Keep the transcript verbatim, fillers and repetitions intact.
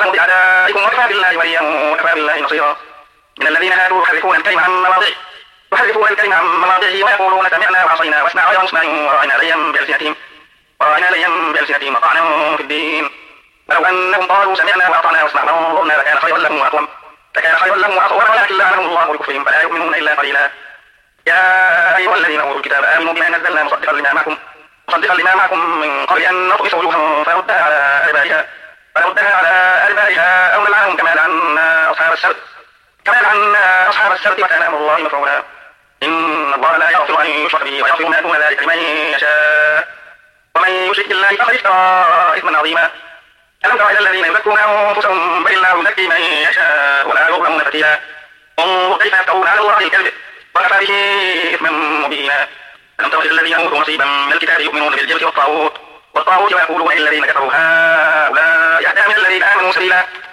أعلم بأعدائكم وكفى بالله وليا وكفى بالله نصيرا. من الذين هادوا يحرفون الكلمة عن مواضعه يحرفون الكلمة عن مواضعه ويقولون سمعنا وعصينا واسمع غير مسمع وراعنا ليا بألسنتهم وراعنا ليا بألسنتهم وطعنا في الدين. ولو أنهم قالوا سمعنا وأطعنا واسمعنا وانظرنا لكان خيرا لهم وأقوم لكان خيرا لهم وأطول ولكن لعنهم الله بكفرهم فلا يؤمنون إلا قليلا. يا أيها الذين أوتوا الكتاب آمنوا بما نزلنا مصدقا لما معكم مصدقا لما معكم من قبل أن نطمس وجوها فنردها على أدبارها فنردها على أدبارها أو نلعنهم كما لعنا أصحاب السبت كما لعنا أصحاب السبت وكان أمر الله مفعولا. إن الله لا يغفر أن يشرك به ويغفر ما دون ذلك لمن يشاء ومن يشرك بالله فقد افترى إثما عظيما. ألم تر إلى الذين يزكون أنفسهم بل الله يزكي من يشاء ولا يظلمون فتيلا. انظر كيف يفترون على الله الكذب وكفى به إثما مبينا. ألم تر إلى الذين أوتوا نصيبا من الكتاب يؤمنون بالجبت والطاغوت والطاغوت ويقولون للذين كفروا هؤلاء أهدى من الذين آمنوا سبيلا.